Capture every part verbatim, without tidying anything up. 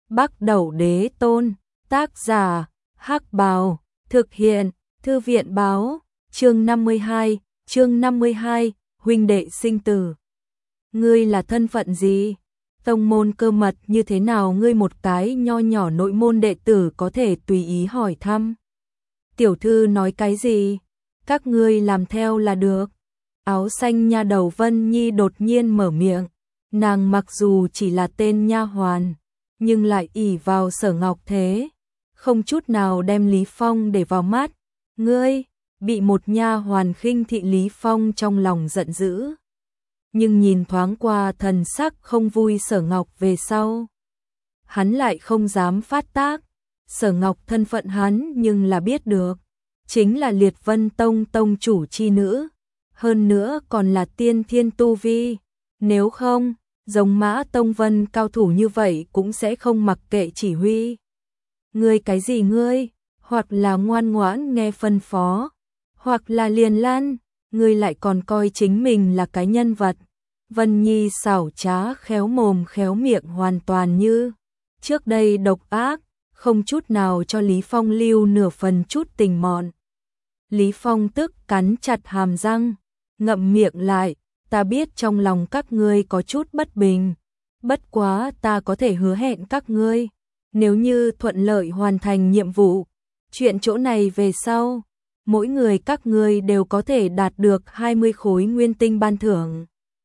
Bắc Đẩu Đế Tôn, tác giả, Hắc Bào, thực hiện, Thư viện báo, chương năm mươi hai, chương năm mươi hai, huynh đệ sinh tử. Ngươi là thân phận gì? Tông môn cơ mật như thế nào ngươi một cái nho nhỏ nội môn đệ tử có thể tùy ý hỏi thăm? Tiểu thư nói cái gì? Các ngươi làm theo là được. Áo xanh nha đầu Vân Nhi đột nhiên mở miệng. Nàng mặc dù chỉ là tên nha hoàn, nhưng lại ỷ vào Sở Ngọc thế, không chút nào đem Lý Phong để vào mắt. Ngươi, bị một nha hoàn khinh thị, Lý Phong trong lòng giận dữ. Nhưng nhìn thoáng qua thần sắc không vui Sở Ngọc về sau, hắn lại không dám phát tác. Sở Ngọc thân phận hắn nhưng là biết được, chính là Liệt Vân Tông tông chủ chi nữ, hơn nữa còn là tiên thiên tu vi. Nếu không, giống Mã Tông Vân cao thủ như vậy cũng sẽ không mặc kệ chỉ huy. Ngươi cái gì ngươi? Hoặc là ngoan ngoãn nghe phân phó, hoặc là liền lăn. Ngươi lại còn coi chính mình là cái nhân vật. Vân Nhi xảo trá khéo mồm khéo miệng, hoàn toàn như trước đây độc ác, không chút nào cho Lý Phong lưu nửa phần chút tình mọn. Lý Phong tức cắn chặt hàm răng, ngậm miệng lại. Ta biết trong lòng các ngươi có chút bất bình, bất quá ta có thể hứa hẹn các ngươi, nếu như thuận lợi hoàn thành nhiệm vụ, chuyện chỗ này về sau, mỗi người các ngươi đều có thể đạt được hai mươi khối nguyên tinh ban thưởng.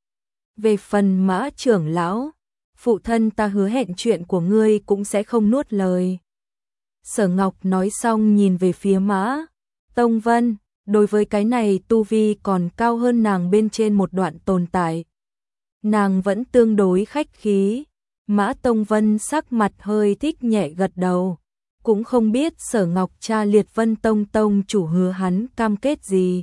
Về phần Mã trưởng lão, phụ thân ta hứa hẹn chuyện của ngươi cũng sẽ không nuốt lời. Sở Ngọc nói xong nhìn về phía Mã Tông Vân. Đối với cái này tu vi còn cao hơn nàng bên trên một đoạn tồn tại, nàng vẫn tương đối khách khí. Mã Tông Vân sắc mặt hơi thích nhẹ gật đầu, cũng không biết Sở Ngọc cha Liệt Vân Tông tông chủ hứa hắn cam kết gì,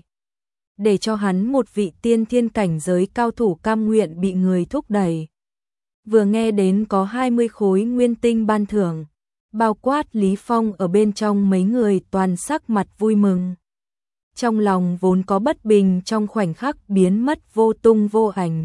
để cho hắn một vị tiên thiên cảnh giới cao thủ cam nguyện bị người thúc đẩy. Vừa nghe đến có hai mươi khối nguyên tinh ban thưởng, bao quát Lý Phong ở bên trong, mấy người toàn sắc mặt vui mừng. Trong lòng vốn có bất bình trong khoảnh khắc biến mất vô tung vô ảnh.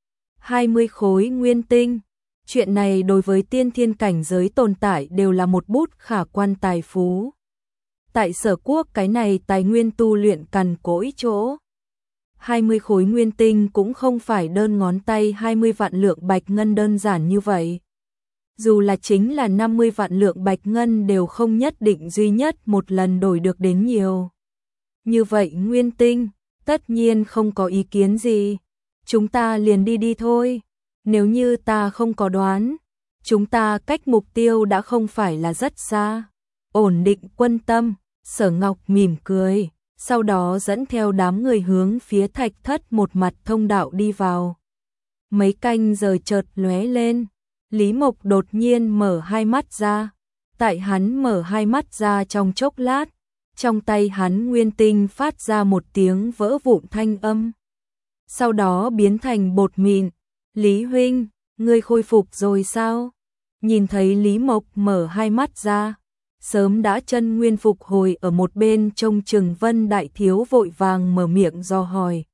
hai mươi khối nguyên tinh, chuyện này đối với tiên thiên cảnh giới tồn tại đều là một bút khả quan tài phú. Tại Sở Quốc cái này tài nguyên tu luyện cằn cỗi chỗ, hai mươi khối nguyên tinh cũng không phải đơn ngón tay hai mươi vạn lượng bạch ngân đơn giản như vậy. Dù là chính là năm mươi vạn lượng bạch ngân đều không nhất định duy nhất một lần đổi được đến nhiều như vậy nguyên tinh. Tất nhiên không có ý kiến gì, chúng ta liền đi đi thôi. Nếu như ta không có đoán, chúng ta cách mục tiêu đã không phải là rất xa. Ổn định quân tâm, Sở Ngọc mỉm cười, sau đó dẫn theo đám người hướng phía thạch thất một mặt thông đạo đi vào. Mấy canh giờ chợt lóe lên, Lý Mộc đột nhiên mở hai mắt ra. Tại hắn mở hai mắt ra trong chốc lát, trong tay hắn nguyên tinh phát ra một tiếng vỡ vụn thanh âm, sau đó biến thành bột mịn. Lý huynh, ngươi khôi phục rồi sao? Nhìn thấy Lý Mộc mở hai mắt ra, sớm đã chân nguyên phục hồi ở một bên trông chừng Vân Đại Thiếu vội vàng mở miệng do hỏi.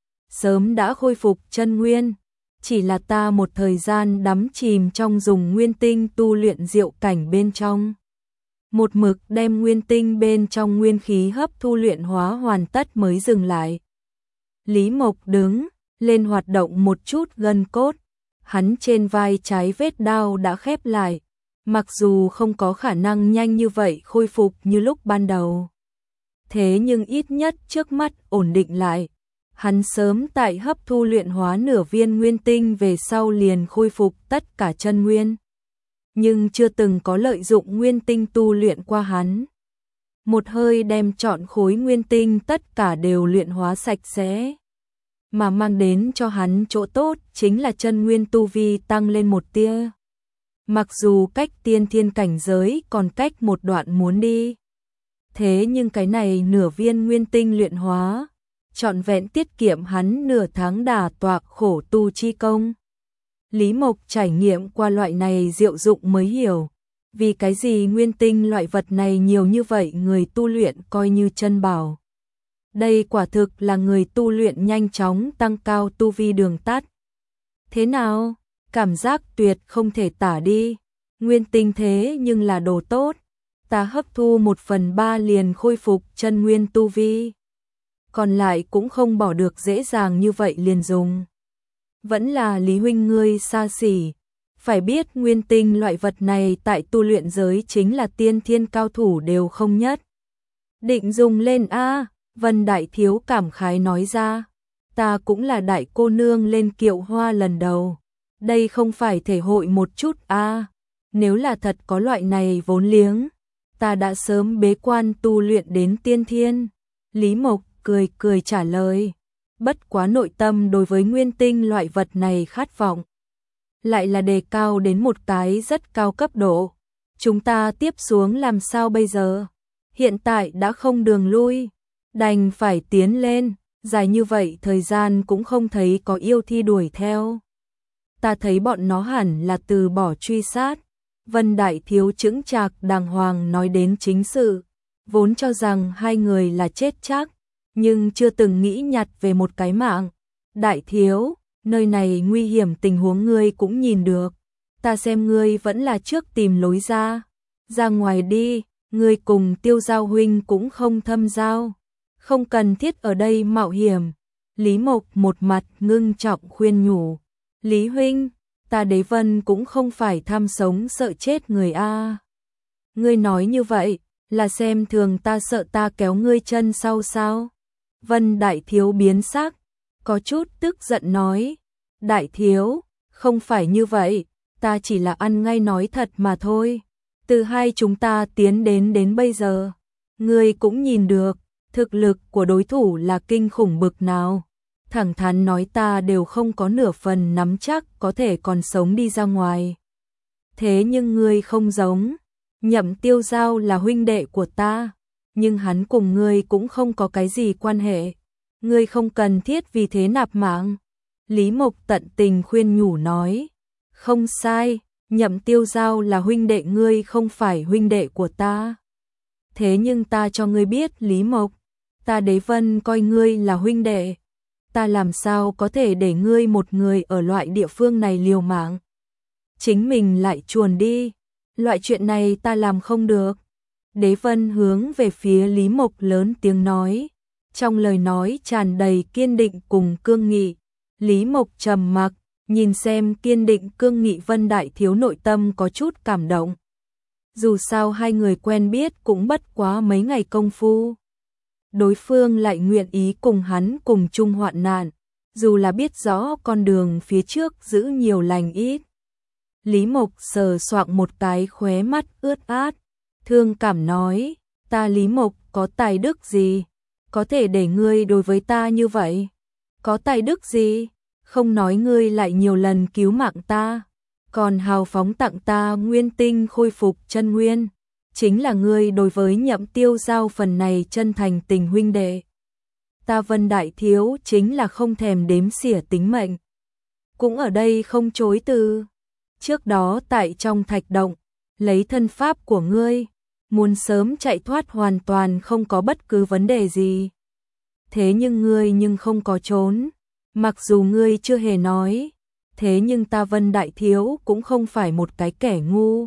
Sớm đã khôi phục chân nguyên, chỉ là ta một thời gian đắm chìm trong dùng nguyên tinh tu luyện diệu cảnh bên trong, một mực đem nguyên tinh bên trong nguyên khí hấp thu luyện hóa hoàn tất mới dừng lại. Lý Mộc đứng lên hoạt động một chút gân cốt, hắn trên vai trái vết đao đã khép lại, mặc dù không có khả năng nhanh như vậy khôi phục như lúc ban đầu, thế nhưng ít nhất trước mắt ổn định lại. Hắn sớm tại hấp thu luyện hóa nửa viên nguyên tinh về sau liền khôi phục tất cả chân nguyên, nhưng chưa từng có lợi dụng nguyên tinh tu luyện qua hắn. Một hơi đem trọn khối nguyên tinh tất cả đều luyện hóa sạch sẽ, mà mang đến cho hắn chỗ tốt chính là chân nguyên tu vi tăng lên một tia. Mặc dù cách tiên thiên cảnh giới còn cách một đoạn muốn đi, thế nhưng cái này nửa viên nguyên tinh luyện hóa, trọn vẹn tiết kiệm hắn nửa tháng đả tọa khổ tu chi công. Lý Mộc trải nghiệm qua loại này diệu dụng mới hiểu, vì cái gì nguyên tinh loại vật này nhiều như vậy người tu luyện coi như chân bảo. Đây quả thực là người tu luyện nhanh chóng tăng cao tu vi đường tắt. Thế nào? Cảm giác tuyệt không thể tả đi. Nguyên tinh thế nhưng là đồ tốt, ta hấp thu một phần ba liền khôi phục chân nguyên tu vi. Còn lại cũng không bỏ được dễ dàng như vậy liền dùng. Vẫn là Lý huynh ngươi xa xỉ, phải biết nguyên tinh loại vật này tại tu luyện giới chính là tiên thiên cao thủ đều không nhất. Định dùng lên a, Vân Đại Thiếu cảm khái nói ra, ta cũng là đại cô nương lên kiệu hoa lần đầu, đây không phải thể hội một chút a, nếu là thật có loại này vốn liếng, ta đã sớm bế quan tu luyện đến tiên thiên. Lý Mộc cười cười trả lời, bất quá nội tâm đối với nguyên tinh loại vật này khát vọng, lại là đề cao đến một cái rất cao cấp độ. Chúng ta tiếp xuống làm sao bây giờ? Hiện tại đã không đường lui, đành phải tiến lên, dài như vậy thời gian cũng không thấy có yêu thi đuổi theo. Ta thấy bọn nó hẳn là từ bỏ truy sát. Vân Đại Thiếu chững chạc đàng hoàng nói đến chính sự, vốn cho rằng hai người là chết chắc, nhưng chưa từng nghĩ nhặt về một cái mạng. Đại Thiếu, nơi này nguy hiểm tình huống ngươi cũng nhìn được, ta xem ngươi vẫn là trước tìm lối ra, ra ngoài đi, ngươi cùng Tiêu Giao huynh cũng không thâm giao, không cần thiết ở đây mạo hiểm. Lý Mộc một mặt ngưng trọng khuyên nhủ, Lý huynh, ta Đế Vân cũng không phải tham sống sợ chết người a. Ngươi nói như vậy, là xem thường ta sợ ta kéo ngươi chân sau sao? Vân Đại Thiếu biến sắc, có chút tức giận nói, Đại Thiếu, không phải như vậy, ta chỉ là ăn ngay nói thật mà thôi. Từ hai chúng ta tiến đến đến bây giờ, ngươi cũng nhìn được, thực lực của đối thủ là kinh khủng bực nào. Thẳng thắn nói ta đều không có nửa phần nắm chắc có thể còn sống đi ra ngoài. Thế nhưng ngươi không giống, Nhậm Tiêu Giao là huynh đệ của ta, nhưng hắn cùng ngươi cũng không có cái gì quan hệ. Ngươi không cần thiết vì thế nạp mạng. Lý Mộc tận tình khuyên nhủ nói, không sai, Nhậm Tiêu Giao là huynh đệ ngươi không phải huynh đệ của ta. Thế nhưng ta cho ngươi biết Lý Mộc, ta Đế Vân coi ngươi là huynh đệ. Ta làm sao có thể để ngươi một người ở loại địa phương này liều mạng. Chính mình lại chuồn đi, loại chuyện này ta làm không được. Đế Vân hướng về phía Lý Mộc lớn tiếng nói, trong lời nói tràn đầy kiên định cùng cương nghị. Lý Mộc trầm mặc, nhìn xem kiên định cương nghị Vân Đại Thiếu nội tâm có chút cảm động. Dù sao hai người quen biết cũng bất quá mấy ngày công phu. Đối phương lại nguyện ý cùng hắn cùng chung hoạn nạn, dù là biết rõ con đường phía trước giữ nhiều lành ít. Lý Mộc sờ soạng một cái khóe mắt ướt át, thương cảm nói, ta Lý Mộc có tài đức gì, có thể để ngươi đối với ta như vậy? Có tài đức gì? Không nói ngươi lại nhiều lần cứu mạng ta, còn hào phóng tặng ta nguyên tinh khôi phục chân nguyên. Chính là ngươi đối với Nhậm Tiêu Giao phần này chân thành tình huynh đệ. Ta Vân Đại Thiếu chính là không thèm đếm xỉa tính mệnh. Cũng ở đây không chối từ. Trước đó tại trong thạch động, lấy thân pháp của ngươi, muốn sớm chạy thoát hoàn toàn không có bất cứ vấn đề gì. Thế nhưng ngươi nhưng không có trốn. Mặc dù ngươi chưa hề nói, thế nhưng ta Vân Đại Thiếu cũng không phải một cái kẻ ngu.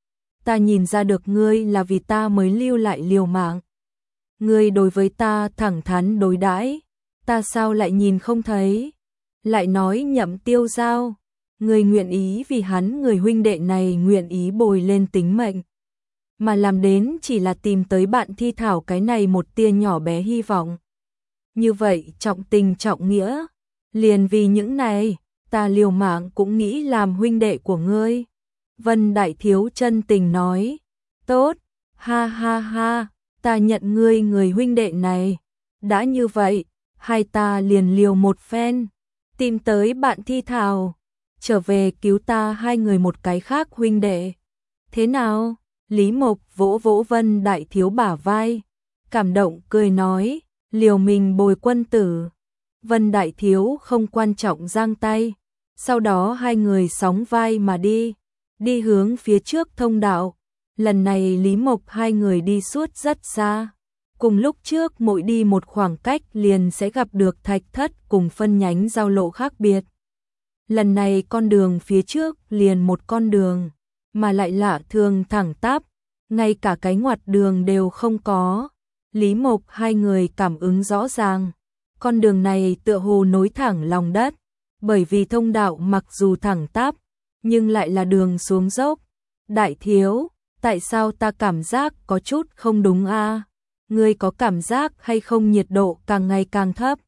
Ta nhìn ra được ngươi là vì ta mới lưu lại liều mạng. Ngươi đối với ta thẳng thắn đối đãi, ta sao lại nhìn không thấy? Lại nói Nhậm Tiêu Giao, ngươi nguyện ý vì hắn người huynh đệ này nguyện ý bồi lên tính mệnh, mà làm đến chỉ là tìm tới bạn thi thảo cái này một tia nhỏ bé hy vọng. Như vậy trọng tình trọng nghĩa, liền vì những này, ta liều mạng cũng nghĩ làm huynh đệ của ngươi. Vân Đại Thiếu chân tình nói, tốt, ha ha ha, ta nhận ngươi người huynh đệ này. Đã như vậy, hai ta liền liều một phen, tìm tới bạn thi thảo, trở về cứu ta hai người một cái khác huynh đệ. Thế nào? Lý Mộc vỗ vỗ Vân Đại Thiếu bả vai, cảm động cười nói, liều mình bồi quân tử. Vân Đại Thiếu không quan trọng giang tay, sau đó hai người sóng vai mà đi. Đi hướng phía trước thông đạo, lần này Lý Mộc hai người đi suốt rất xa. Cùng lúc trước mỗi đi một khoảng cách liền sẽ gặp được thạch thất cùng phân nhánh giao lộ khác biệt. Lần này con đường phía trước liền một con đường, mà lại lạ thường thẳng tắp, ngay cả cái ngoặt đường đều không có. Lý Mộc hai người cảm ứng rõ ràng, con đường này tựa hồ nối thẳng lòng đất, bởi vì thông đạo mặc dù thẳng tắp, nhưng lại là đường xuống dốc. Đại thiếu, tại sao ta cảm giác có chút không đúng a? Ngươi có cảm giác hay không nhiệt độ càng ngày càng thấp?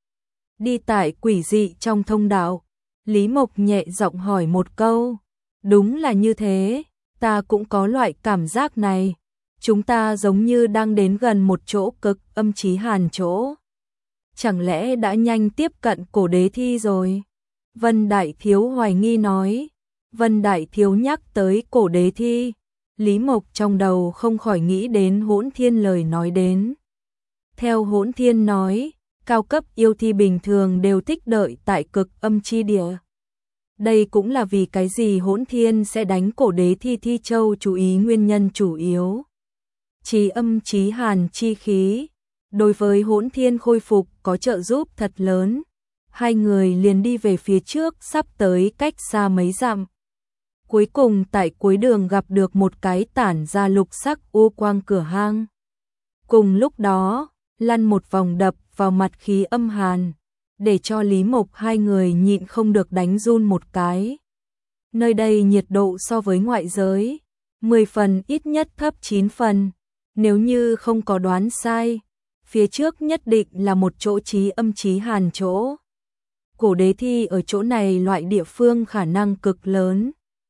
Đi tại quỷ dị trong thông đạo, Lý Mộc nhẹ giọng hỏi một câu. Đúng là như thế, ta cũng có loại cảm giác này. Chúng ta giống như đang đến gần một chỗ cực âm chí hàn chỗ. Chẳng lẽ đã nhanh tiếp cận cổ đế thi rồi? Vân Đại Thiếu hoài nghi nói. Vân Đại Thiếu nhắc tới cổ đế thi, Lý Mộc trong đầu không khỏi nghĩ đến Hỗn Thiên lời nói đến. Theo Hỗn Thiên nói, cao cấp yêu thi bình thường đều thích đợi tại cực âm chi địa. Đây cũng là vì cái gì Hỗn Thiên sẽ đánh cổ đế thi Thi Châu chú ý nguyên nhân chủ yếu. Chí âm chí hàn chi khí, đối với Hỗn Thiên khôi phục có trợ giúp thật lớn. Hai người liền đi về phía trước, sắp tới cách xa mấy dặm. Cuối cùng tại cuối đường gặp được một cái tản ra lục sắc u quang cửa hang. Cùng lúc đó, lăn một vòng đập vào mặt khí âm hàn, để cho Lý Mộc hai người nhịn không được đánh run một cái. Nơi đây nhiệt độ so với ngoại giới, mười phần ít nhất thấp chín phần. Nếu như không có đoán sai, phía trước nhất định là một chỗ chí âm chí hàn chỗ. Cổ đế thi ở chỗ này loại địa phương khả năng cực lớn.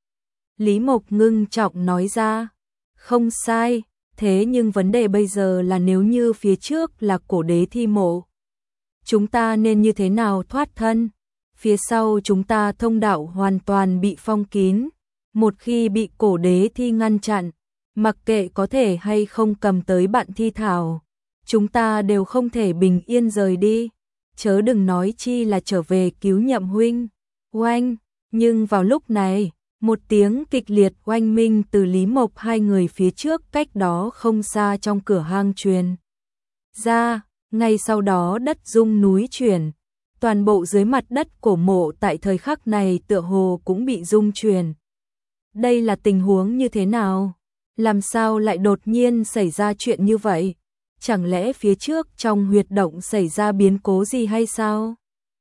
Lý Mộc ngưng trọng nói ra, không sai, thế nhưng vấn đề bây giờ là nếu như phía trước là cổ đế thi mộ, chúng ta nên như thế nào thoát thân? Phía sau chúng ta thông đạo hoàn toàn bị phong kín, một khi bị cổ đế thi ngăn chặn, mặc kệ có thể hay không cầm tới bạn thi thảo, chúng ta đều không thể bình yên rời đi, chớ đừng nói chi là trở về cứu Nhậm huynh. Oanh, nhưng vào lúc này, một tiếng kịch liệt oanh minh từ Lý Mộc hai người phía trước cách đó không xa trong cửa hang truyền ra, ngay sau đó đất rung núi chuyển, toàn bộ dưới mặt đất cổ mộ tại thời khắc này tựa hồ cũng bị rung chuyển. Đây là tình huống như thế nào? Làm sao lại đột nhiên xảy ra chuyện như vậy? Chẳng lẽ phía trước trong huyệt động xảy ra biến cố gì hay sao?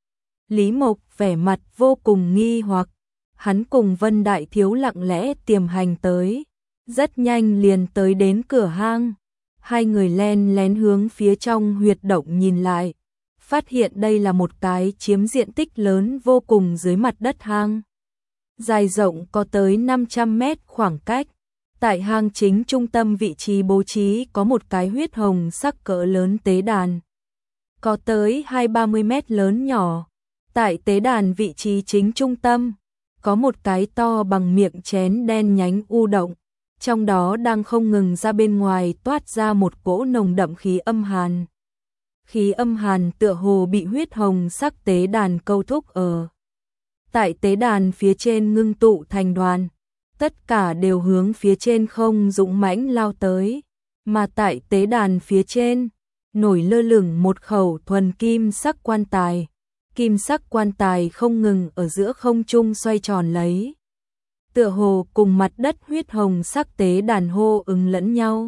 Lý Mộc vẻ mặt vô cùng nghi hoặc, hắn cùng Vân Đại Thiếu lặng lẽ tiềm hành tới, rất nhanh liền tới đến cửa hang. Hai người len lén hướng phía trong huyệt động nhìn lại, phát hiện đây là một cái chiếm diện tích lớn vô cùng dưới mặt đất hang. Dài rộng có tới năm trăm mét khoảng cách. Tại hang chính trung tâm vị trí bố trí có một cái huyết hồng sắc cỡ lớn tế đàn. Có tới hai ba mươi mét lớn nhỏ. Tại tế đàn vị trí chính trung tâm, có một cái to bằng miệng chén đen nhánh u động. Trong đó đang không ngừng ra bên ngoài toát ra một cỗ nồng đậm khí âm hàn. Khí âm hàn tựa hồ bị huyết hồng sắc tế đàn câu thúc ở. Tại tế đàn phía trên ngưng tụ thành đoàn, tất cả đều hướng phía trên không dũng mãnh lao tới, mà tại tế đàn phía trên, nổi lơ lửng một khẩu thuần kim sắc quan tài. Kim sắc quan tài không ngừng ở giữa không trung xoay tròn lấy, tựa hồ cùng mặt đất huyết hồng sắc tế đàn hô ứng lẫn nhau,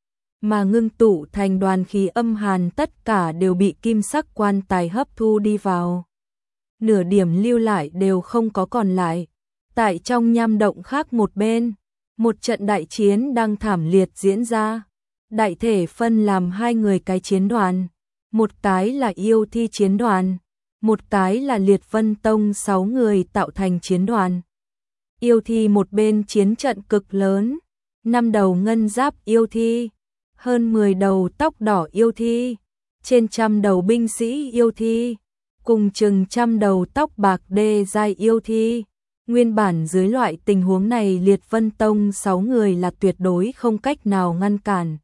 mà ngưng tụ thành đoàn khí âm hàn tất cả đều bị kim sắc quan tài hấp thu đi vào. Nửa điểm lưu lại đều không có còn lại. Tại trong nham động khác một bên, một trận đại chiến đang thảm liệt diễn ra. Đại thể phân làm hai người cái chiến đoàn, một cái là yêu thi chiến đoàn, một cái là Liệt Vân Tông sáu người tạo thành chiến đoàn. Yêu thi một bên chiến trận cực lớn, năm đầu ngân giáp yêu thi, hơn mười đầu tóc đỏ yêu thi, trên trăm đầu binh sĩ yêu thi, cùng chừng trăm đầu tóc bạc đê giai yêu thi. Nguyên bản dưới loại tình huống này Liệt Vân Tông sáu người là tuyệt đối không cách nào ngăn cản.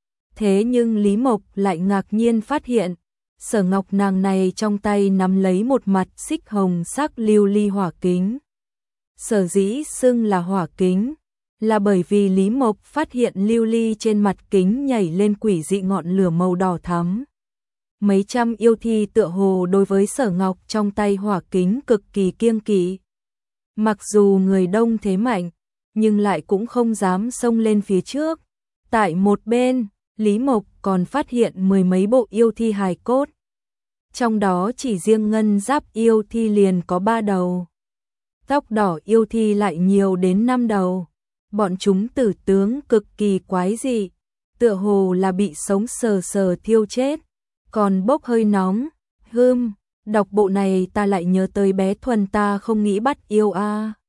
Thế nhưng Lý Mộc lại ngạc nhiên phát hiện, Sở Ngọc nàng này trong tay nắm lấy một mặt xích hồng sắc lưu ly hỏa kính. Sở dĩ xưng là hỏa kính, là bởi vì Lý Mộc phát hiện lưu ly trên mặt kính nhảy lên quỷ dị ngọn lửa màu đỏ thắm. Mấy trăm yêu thi tựa hồ đối với Sở Ngọc trong tay hỏa kính cực kỳ kiêng kỵ. Mặc dù người đông thế mạnh, nhưng lại cũng không dám xông lên phía trước. Tại một bên, Lý Mộc còn phát hiện mười mấy bộ yêu thi hài cốt. Trong đó chỉ riêng ngân giáp yêu thi liền có ba đầu. Tóc đỏ yêu thi lại nhiều đến năm đầu. Bọn chúng tử tướng cực kỳ quái dị, tựa hồ là bị sống sờ sờ thiêu chết, còn bốc hơi nóng. Hưm, đọc bộ này ta lại nhớ tới bé Thuần ta không nghĩ bắt yêu a. À.